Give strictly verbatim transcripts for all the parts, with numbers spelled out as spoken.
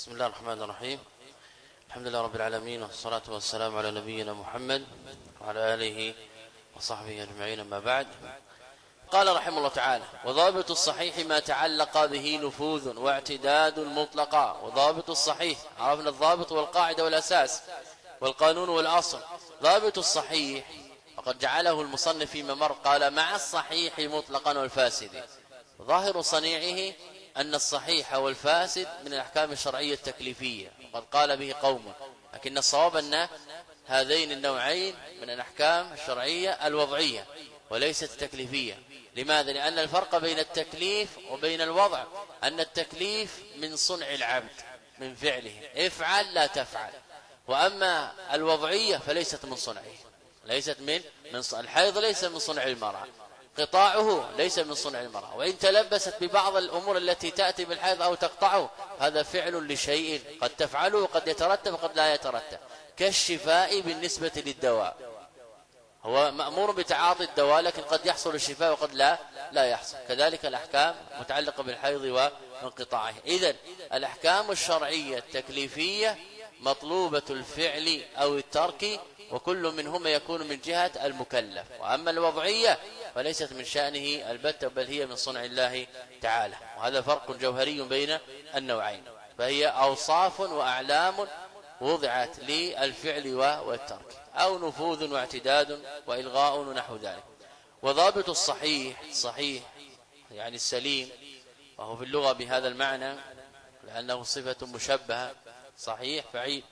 بسم الله الرحمن الرحيم. الحمد لله رب العالمين، والصلاة والسلام على نبينا محمد وعلى آله وصحبه أجمعين، أما بعد. قال رحمه الله تعالى: وضابط الصحيح ما تعلق به نفوذ واعتداد مطلقا. وضابط الصحيح، عرفنا الضابط والقاعدة والأساس والقانون والأصل. ضابط الصحيح وقد جعله المصنف فيما مر، قال: مع الصحيح مطلقا والفاسد. ظاهر صنيعه أن الصحيح والفاسد من الأحكام الشرعية التكليفية، وقد قال به قوم، لكن الصواب أن هذين النوعين من الأحكام الشرعية الوضعية وليست التكليفية. لماذا؟ لأن الفرق بين التكليف وبين الوضع أن التكليف من صنع العبد، من فعله، افعل لا تفعل. وأما الوضعية فليست من صنعه، ليست من من صنع. الحيض ليس من صنع المرأة، قطاعه ليس من صنع المرأة، وإن تلبست ببعض الأمور التي تأتي بالحيض أو تقطعه هذا فعل لشيء قد تفعله وقد يترتب وقد لا يترتب، كالشفاء بالنسبة للدواء. هو مأمور بتعاطي الدواء لكن قد يحصل الشفاء وقد لا لا يحصل. كذلك الأحكام متعلقة بالحيض وانقطاعه. إذن الأحكام الشرعية التكليفية مطلوبة الفعل أو الترك، وكل منهما يكون من جهة المكلف. وأما الوضعية فليست من شأنه البتة، بل هي من صنع الله تعالى. وهذا فرق جوهري بين النوعين، فهي أوصاف وأعلام وضعت للفعل والترك، أو نفوذ واعتداد وإلغاء ونحو ذلك. وضابط الصحيح، صحيح يعني السليم، وهو في اللغة بهذا المعنى لأنه صفة مشبهة. صحيح فعيل،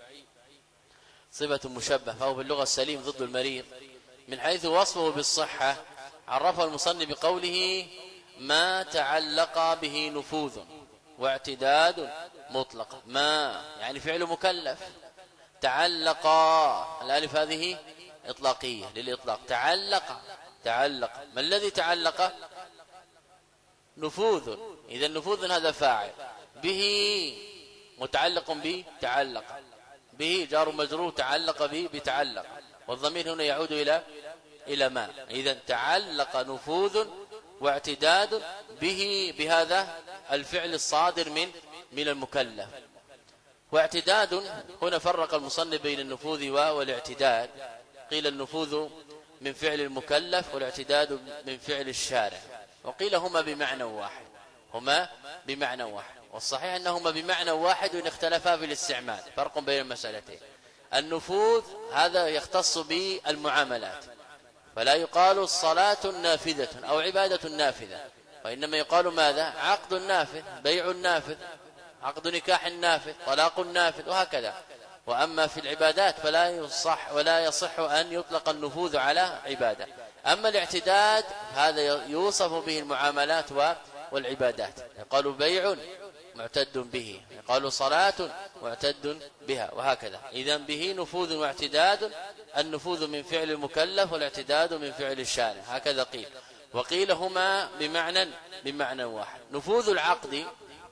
صفة مشبهة، فهو في اللغة السليم ضد المريض. من حيث وصفه بالصحة عرفه المصنف بقوله: ما تعلق به نفوذ واعتداد مطلق. ما يعني فعل مكلف، تعلق الالف هذه اطلاقيه للاطلاق، تعلق تعلق ما الذي تعلق؟ نفوذ. اذا نفوذ هذا فاعل، به متعلق به تعلق، به جار مجرور تعلق به بتعلق، والضمير هنا يعود الى الى ما. اذا تعلق نفوذ واعتداد به بهذا الفعل الصادر من من المكلف. واعتداد هنا فرق المصنف بين النفوذ والاعتداد. قيل النفوذ من فعل المكلف والاعتداد من فعل الشارع، وقيل هما بمعنى واحد، هما بمعنى واحد. والصحيح أنهما بمعنى واحد وإن اختلفا في الاستعمال، فرق بين المسألتين. النفوذ هذا يختص بالمعاملات، فلا يقال الصلاة نافذة أو عبادة نافذة، وإنما يقال ماذا؟ عقد نافذ، بيع نافذ، عقد نكاح نافذ، طلاق نافذ، وهكذا. وأما في العبادات فلا يصح ولا يصح أن يطلق النفوذ على عبادة. أما الاعتداد هذا يوصف به المعاملات والعبادات، يقال بيع معتد به، يقال صلاة معتد بها، وهكذا. إذن به نفوذ واعتداد، النفوذ من فعل المكلف والاعتداد من فعل الشارع، هكذا قيل. وقيل هما بمعنى بمعنى واحد. نفوذ العقد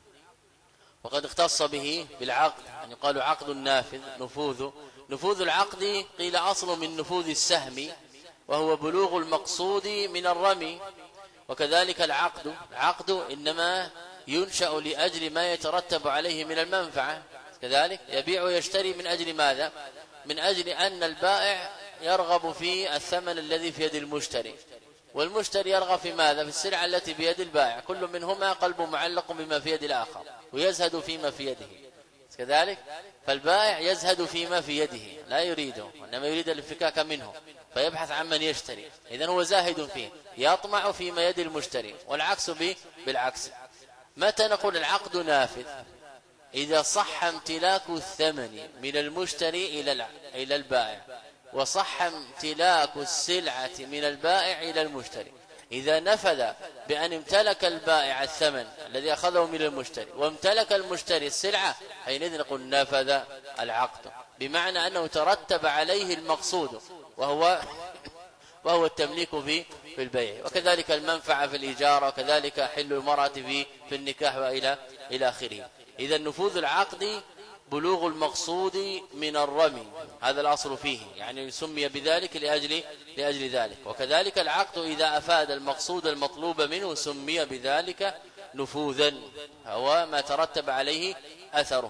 وقد اختص به بالعقد، يعني قالوا عقد نافذ نفوذ. نفوذ العقد قيل أصل من نفوذ السهم، وهو بلوغ المقصود من الرمي. وكذلك العقد، العقد إنما ينشأ لأجل ما يترتب عليه من المنفعة. كذلك يبيع ويشتري من أجل ماذا؟ من أجل أن البائع يرغب في الثمن الذي في يد المشتري، والمشتري يرغب في ماذا؟ في السلعة التي بيد البائع. كل منهما قلبه معلق بما في يد الآخر، ويزهد فيما في يده. كذلك فالبائع يزهد فيما في يده، لا يريده، وإنما يريد الانفكاك منه، فيبحث عن من يشتري. إذن هو زاهد فيه، يطمع فيما يد المشتري، والعكس به بالعكس. متى نقول العقد نافذ؟ إذا صح امتلاك الثمن من المشتري إلى إلى البائع، وصح امتلاك السلعة من البائع إلى المشتري. إذا نفذ بأن امتلك البائع الثمن الذي أخذه من المشتري، وامتلك المشتري السلعة، حينئذ نقول نفذ العقد، بمعنى أنه ترتب عليه المقصود، وهو وهو التمليك في في البيع. وكذلك المنفعة في الإجارة، وكذلك حل المرأة في في النكاح وإلى إلى آخره. إذا نفوذ العقد بلوغ المقصود من الرمي، هذا الأصل فيه، يعني سمي بذلك لأجل لأجل ذلك. وكذلك العقد إذا أفاد المقصود المطلوب منه سمي بذلك نفوذا، هو ما ترتب عليه أثره.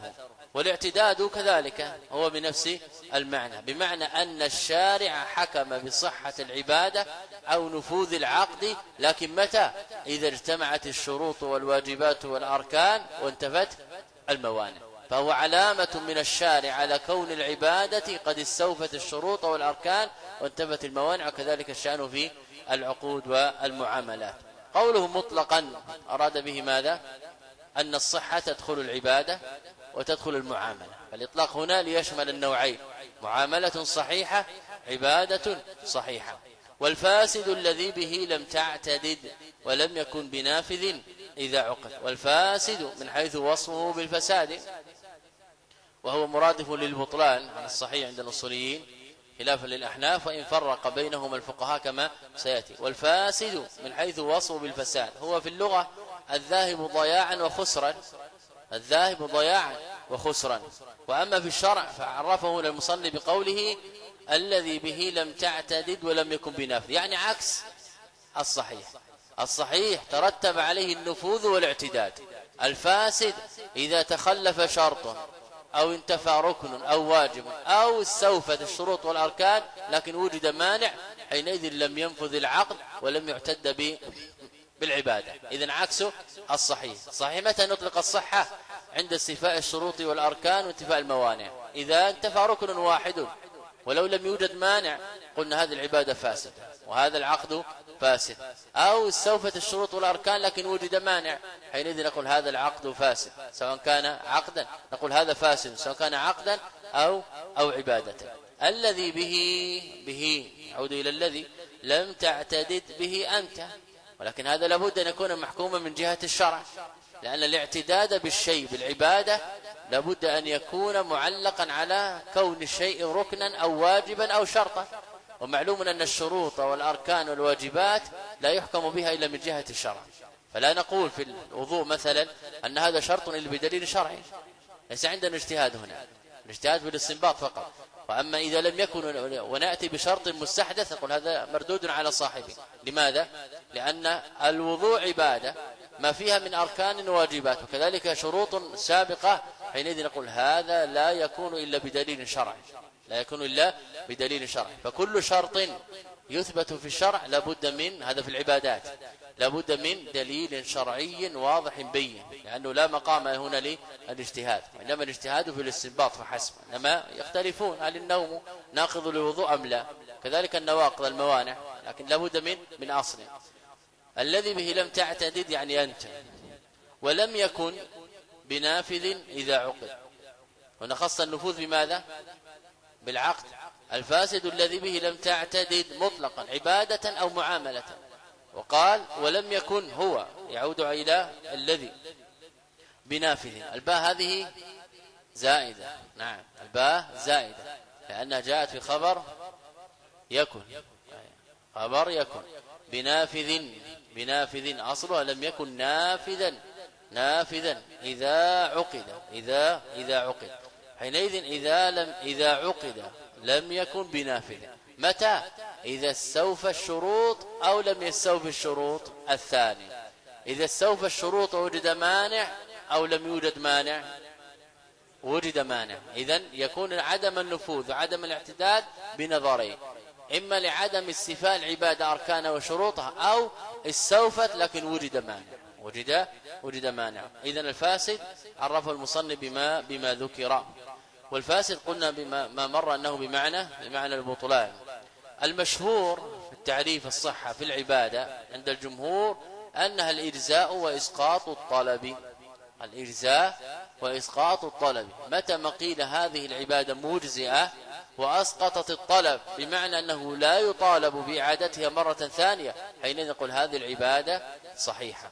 والاعتداد كذلك هو بنفس المعنى، بمعنى أن الشارع حكم بصحة العبادة أو نفوذ العقد، لكن متى؟ إذا اجتمعت الشروط والواجبات والأركان وانتفت الموانع، فهو علامة من الشارع على كون العبادة قد استوفت الشروط والأركان وانتفت الموانع، وكذلك الشأن في العقود والمعاملات. قوله مطلقا أراد به ماذا؟ أن الصحة تدخل العبادة وتدخل المعاملة، فالإطلاق هنا ليشمل النوعين، معاملة صحيحة، عبادة صحيحة. والفاسد الذي به لم تعتدد ولم يكن بنافذ إذا عقد. والفاسد من حيث وصفه بالفساد، وهو مرادف للبطلان على الصحيح عند الأصوليين خلافا للأحناف، وإن فرق بينهما الفقهاء كما سيأتي. والفاسد من حيث وصفه بالفساد هو في اللغة الذاهب ضياعا وخسرا، الذاهب ضياعا وخسرا. وأما في الشرع فعرفه للمصنف بقوله الذي به لم تعتدد ولم يكن بنافذ، يعني عكس الصحيح. الصحيح ترتب عليه النفوذ والاعتداد، الفاسد إذا تخلف شرط أو انتفى ركن أو واجب أو استوفت الشروط والأركان لكن وجد مانع، حينئذ لم ينفذ العقد ولم يعتد به بالعبادة. إذن عكسه الصحيح. صحيح متى نطلق الصحة؟ عند استيفاء الشروط والأركان وانتفاء الموانع. إذا انتفى ركن واحد ولو لم يوجد مانع قلنا هذه العبادة فاسدة وهذا العقد فاسد، أو استوفت الشروط والأركان لكن وجد مانع، حينئذ نقول هذا العقد فاسد، سواء كان عقدا نقول هذا فاسد سواء كان عقدا أو أو عبادة. الذي به به يعود إلى الذي لم تعتدد به أنت، ولكن هذا لابد أن يكون محكوما من جهة الشرع، لأن الاعتداد بالشيء بالعبادة لابد أن يكون معلقا على كون الشيء ركنا أو واجبا أو شرطا، ومعلوم أن الشروط والأركان والواجبات لا يحكم بها إلا من جهة الشرع. فلا نقول في الوضوء مثلا أن هذا شرط إلا بدليل شرعي، ليس عندنا اجتهاد هنا، الاجتهاد بالاستنباط فقط. وأما إذا لم يكن ونأتي بشرط مستحدث نقول هذا مردود على صاحبه. لماذا؟ لأن الوضوء عبادة ما فيها من أركان وواجبات وكذلك شروط سابقة، حينئذ نقول هذا لا يكون إلا بدليل شرعي، لا يكون إلا بدليل شرعي. فكل شرط يثبت في الشرع لابد من، هذا في العبادات، لابد من دليل شرعي واضح بين، لأنه لا مقام هنا للاجتهاد، وإنما الاجتهاد في الاستنباط فحسب. إنما يختلفون هل النوم ناقض للوضوء أم لا، كذلك النواقض الموانع، لكن لابد من من أصل. الذي به لم تعتدد يعني أنت، ولم يكن بنافذ إذا عقد. ونخص النفوذ بماذا؟ بالعقد. الفاسد الذي به لم تعتدد مطلقا عبادة أو معاملة. وقال ولم يكن هو يعود إلى الذي بنافذ. الباء هذه زائدة، نعم الباء زائدة لأنها جاءت في خبر يكن، خبر يكن بنافذ، بنافذ أصلها لم يكن نافذا، نافذا إذا عقد، إذا إذا عقد. حينئذ إذا لم إذا عقد لم يكن بنافذ. متى؟ إذا استوفى الشروط أو لم يستوفي الشروط. الثاني إذا استوفى الشروط ووجد مانع أو لم يوجد مانع، وجد مانع، إذن يكون عدم النفوذ وعدم الاعتداد بنظرين، إما لعدم استيفاء العبادة أركانها وشروطها أو استوفت لكن وجد مانع، وجد وجد مانع. إذن الفاسد عرفه المصنف بما بما ذكر. والفاسد قلنا بما ما مر أنه بمعنى بمعنى البطلان. المشهور في التعريف الصحة في العبادة عند الجمهور أنها الإجزاء وإسقاط الطلب، الإجزاء وإسقاط الطلب. متى ما قيل هذه العبادة مجزئة وأسقطت الطلب بمعنى أنه لا يطالب بإعادتها مرة ثانية، حينئذ نقول هذه العبادة صحيحة.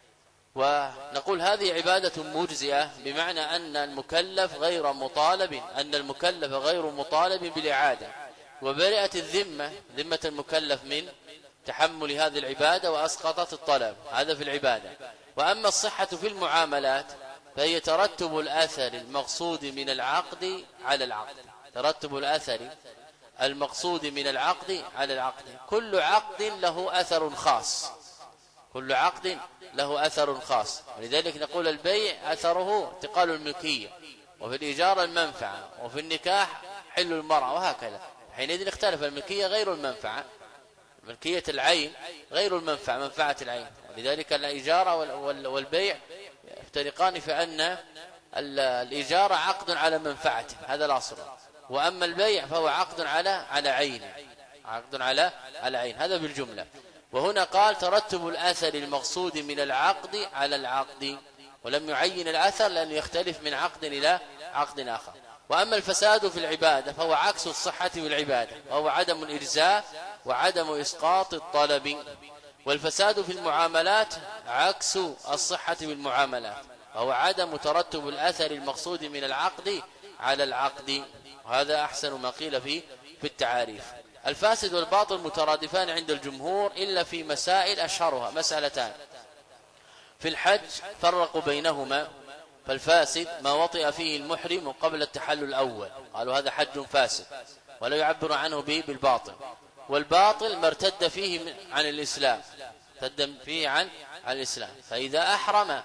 ونقول هذه عبادة مجزئة بمعنى أن المكلف غير مطالب، أن المكلف غير مطالب بالإعادة، وبرئت الذمة، ذمة المكلف من تحمل هذه العبادة وأسقطت الطلب. هذا في العبادة. وأما الصحة في المعاملات فهي ترتب الأثر المقصود من العقد على العقد، ترتب الأثر المقصود من العقد على العقد. كل عقد له أثر خاص، كل عقد له أثر خاص، ولذلك نقول البيع أثره انتقال الملكية، وفي الإجارة المنفعة، وفي النكاح حل المرأة، وهكذا. حينئذ اختلف الملكية غير المنفعة، ملكية العين غير المنفعة، منفعة العين. ولذلك الإجارة والبيع يفترقان في أن الإجارة عقد على منفعته، هذا الأصل، وأما البيع فهو عقد على على عين، عقد على على عين، هذا بالجملة. وهنا قال ترتب الأثر المقصود من العقد على العقد، ولم يعين الأثر لأنه يختلف من عقد إلى عقد آخر. وأما الفساد في العبادة فهو عكس الصحة بالعبادة، وهو عدم الإجزاء وعدم إسقاط الطلب. والفساد في المعاملات عكس الصحة بالمعاملات، وهو عدم ترتب الأثر المقصود من العقد على العقد. وهذا أحسن ما قيل فيه في التعاريف. الفاسد والباطل مترادفان عند الجمهور إلا في مسائل أشهرها مسألتان. في الحج فرقوا بينهما، فالفاسد ما وطئ فيه المحرم قبل التحلل الأول، قالوا هذا حج فاسد، ولا يعبر عنه به بالباطل. والباطل ما ارتد فيه عن الإسلام، ارتد فيه عن عن الإسلام، فإذا أحرم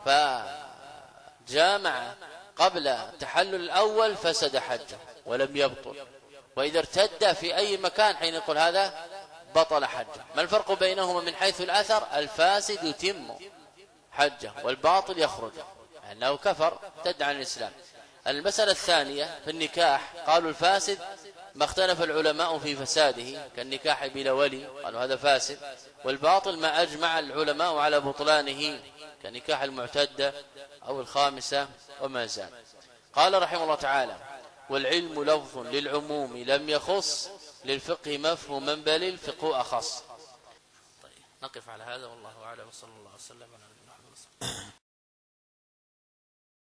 فجامع قبل التحلل الأول فسد حجه ولم يبطل، وإذا ارتد في أي مكان حين يقول هذا بطل حجه. ما الفرق بينهما من حيث الأثر؟ الفاسد يتم حجه والباطل يخرج لأنه كفر ارتد عن الإسلام. المسألة الثانية في النكاح قالوا الفاسد ما اختلف العلماء في فساده كالنكاح بلا ولي، قالوا هذا فاسد. والباطل ما أجمع العلماء على بطلانه كنكاح المعتدة أو الخامسة وما زال. قال رحمه الله تعالى والعلم لفظ للعموم لم يخص، للفقه مفهوما بل الفقه أخص. طيب نقف على هذا والله أعلم، وصلى الله وسلم على نبينا محمد.